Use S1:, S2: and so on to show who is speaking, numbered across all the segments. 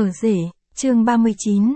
S1: Ở rể, chương 39,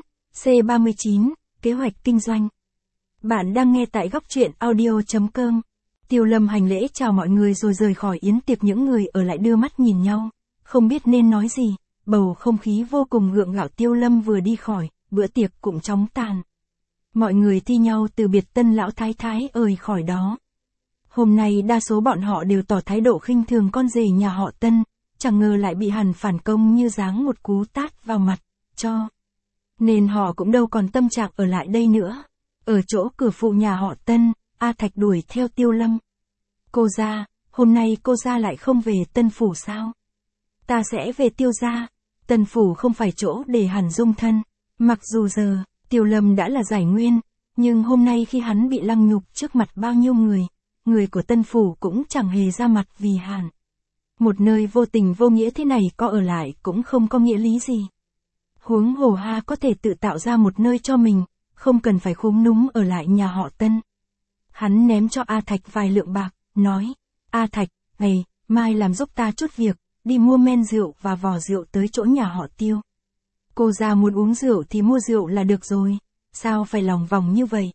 S1: C39, kế hoạch kinh doanh. Bạn đang nghe tại góc truyện audio.com. Tiêu Lâm hành lễ chào mọi người rồi rời khỏi yến tiệc, những người ở lại đưa mắt nhìn nhau, không biết nên nói gì, bầu không khí vô cùng gượng gạo. Tiêu Lâm vừa đi khỏi, bữa tiệc cũng chóng tàn. Mọi người thi nhau từ biệt, tân lão thái thái ời khỏi đó. Hôm nay đa số bọn họ đều tỏ thái độ khinh thường con rể nhà họ Tân, chẳng ngờ lại bị hắn phản công như giáng một cú tát vào mặt, cho. Nên họ cũng đâu còn tâm trạng ở lại đây nữa. Ở chỗ cửa phụ nhà họ Tân, A Thạch đuổi theo Tiêu Lâm. Cô gia, hôm nay cô gia lại không về Tân Phủ sao? Ta sẽ về Tiêu gia. Tân Phủ không phải chỗ để hắn dung thân. Mặc dù giờ, Tiêu Lâm đã là giải nguyên, nhưng hôm nay khi hắn bị lăng nhục trước mặt bao nhiêu người của Tân Phủ cũng chẳng hề ra mặt vì hắn. Một nơi vô tình vô nghĩa thế này có ở lại cũng không có nghĩa lý gì. Huống hồ ha có thể tự tạo ra một nơi cho mình, không cần phải khúm núm ở lại nhà họ Tân. Hắn ném cho A Thạch vài lượng bạc, nói, A Thạch, này, mai làm giúp ta chút việc, đi mua men rượu và vò rượu tới chỗ nhà họ Tiêu. Cô gia muốn uống rượu thì mua rượu là được rồi, sao phải lòng vòng như vậy?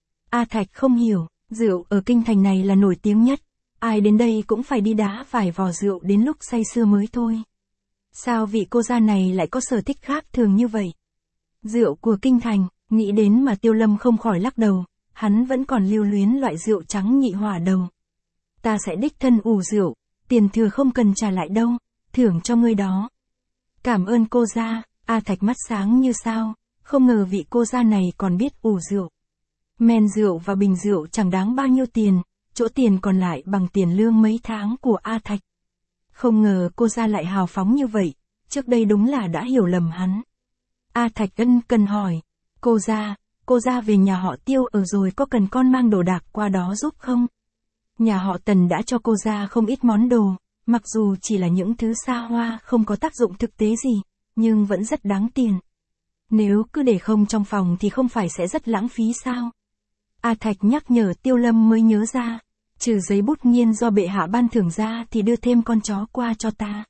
S1: A Thạch không hiểu, rượu ở kinh thành này là nổi tiếng nhất, ai đến đây cũng phải đi đá vài vò rượu đến lúc say sưa mới thôi. Sao vị cô gia này lại có sở thích khác thường như vậy? Rượu của kinh thành, nghĩ đến mà Tiêu Lâm không khỏi lắc đầu, hắn vẫn còn lưu luyến loại rượu trắng nhị hỏa đầu. Ta sẽ đích thân ủ rượu, tiền thừa không cần trả lại đâu, thưởng cho ngươi đó. Cảm ơn cô gia. A Thạch mắt sáng như sao, không ngờ vị cô gia này còn biết ủ rượu. Men rượu và bình rượu chẳng đáng bao nhiêu tiền, chỗ tiền còn lại bằng tiền lương mấy tháng của A Thạch. Không ngờ cô gia lại hào phóng như vậy, trước đây đúng là đã hiểu lầm hắn. A Thạch ân cần hỏi, cô gia về nhà họ Tiêu ở rồi, có cần con mang đồ đạc qua đó giúp không? Nhà họ Tần đã cho cô gia không ít món đồ, mặc dù chỉ là những thứ xa hoa không có tác dụng thực tế gì, nhưng vẫn rất đáng tiền. Nếu cứ để không trong phòng thì không phải sẽ rất lãng phí sao? A Thạch nhắc nhở Tiêu Lâm mới nhớ ra, trừ giấy bút nghiên do bệ hạ ban thưởng ra thì đưa thêm con chó qua cho ta.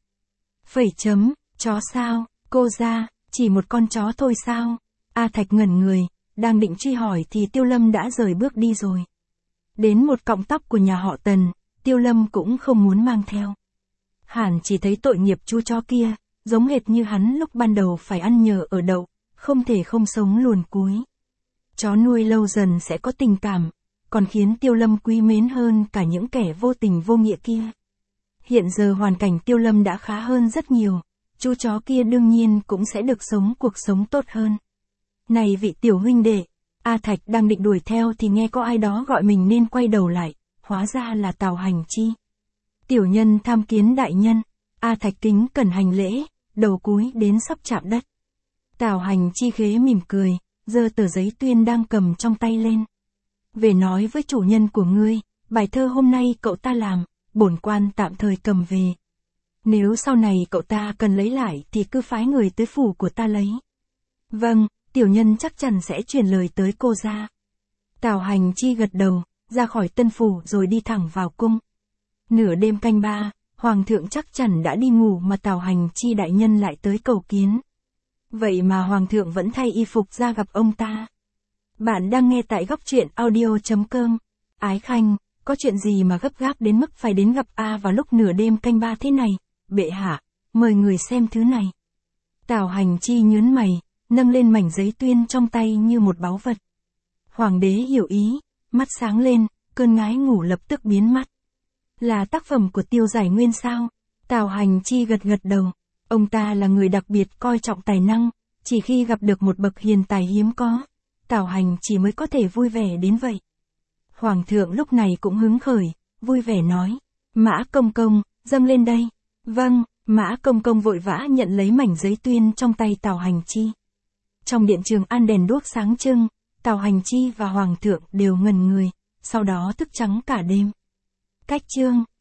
S1: Chó sao, cô gia, chỉ một con chó thôi sao? A Thạch ngẩn người, đang định truy hỏi thì Tiêu Lâm đã rời bước đi rồi. Đến một cọng tóc của nhà họ Tần, Tiêu Lâm cũng không muốn mang theo. Hẳn chỉ thấy tội nghiệp chú chó kia, giống hệt như hắn lúc ban đầu phải ăn nhờ ở đậu, không thể không sống luồn cúi. Chó nuôi lâu dần sẽ có tình cảm, còn khiến Tiêu Lâm quý mến hơn cả những kẻ vô tình vô nghĩa kia. Hiện giờ hoàn cảnh Tiêu Lâm đã khá hơn rất nhiều, chú chó kia đương nhiên cũng sẽ được sống cuộc sống tốt hơn. Này vị tiểu huynh đệ, A Thạch đang định đuổi theo thì nghe có ai đó gọi mình nên quay đầu lại, hóa ra là Tào Hành Chi. Tiểu nhân tham kiến đại nhân. A Thạch kính cẩn hành lễ, đầu cúi đến sắp chạm đất. Tào Hành Chi khế mỉm cười, giơ tờ giấy tuyên đang cầm trong tay lên. Về nói với chủ nhân của ngươi, bài thơ hôm nay cậu ta làm, bổn quan tạm thời cầm về. Nếu sau này cậu ta cần lấy lại thì cứ phái người tới phủ của ta lấy. Vâng, tiểu nhân chắc chắn sẽ truyền lời tới cô gia. Tào Hành Chi gật đầu, ra khỏi Tân Phủ rồi đi thẳng vào cung. Nửa đêm canh ba, Hoàng thượng chắc chắn đã đi ngủ mà Tào Hành Chi đại nhân lại tới cầu kiến. Vậy mà Hoàng thượng vẫn thay y phục ra gặp ông ta. Bạn đang nghe tại góc truyện audio.com. Ái Khanh, có chuyện gì mà gấp gáp đến mức phải đến gặp A vào lúc nửa đêm canh ba thế này? Bệ hạ, mời người xem thứ này. Tào Hành Chi nhớn mày, nâng lên mảnh giấy tuyên trong tay như một báu vật. Hoàng đế hiểu ý, mắt sáng lên, cơn ngái ngủ lập tức biến mất. Là tác phẩm của Tiêu Giải Nguyên sao? Tào Hành Chi gật gật đầu. Ông ta là người đặc biệt coi trọng tài năng, chỉ khi gặp được một bậc hiền tài hiếm có, Tào Hành Chi mới có thể vui vẻ đến vậy. Hoàng thượng lúc này cũng hứng khởi, vui vẻ nói, Mã công công, dâng lên đây. Vâng, Mã công công vội vã nhận lấy mảnh giấy tuyên trong tay Tào Hành Chi. Trong điện Trường An đèn đuốc sáng trưng, Tào Hành Chi và Hoàng thượng đều ngẩn người, sau đó thức trắng cả đêm. Cách chương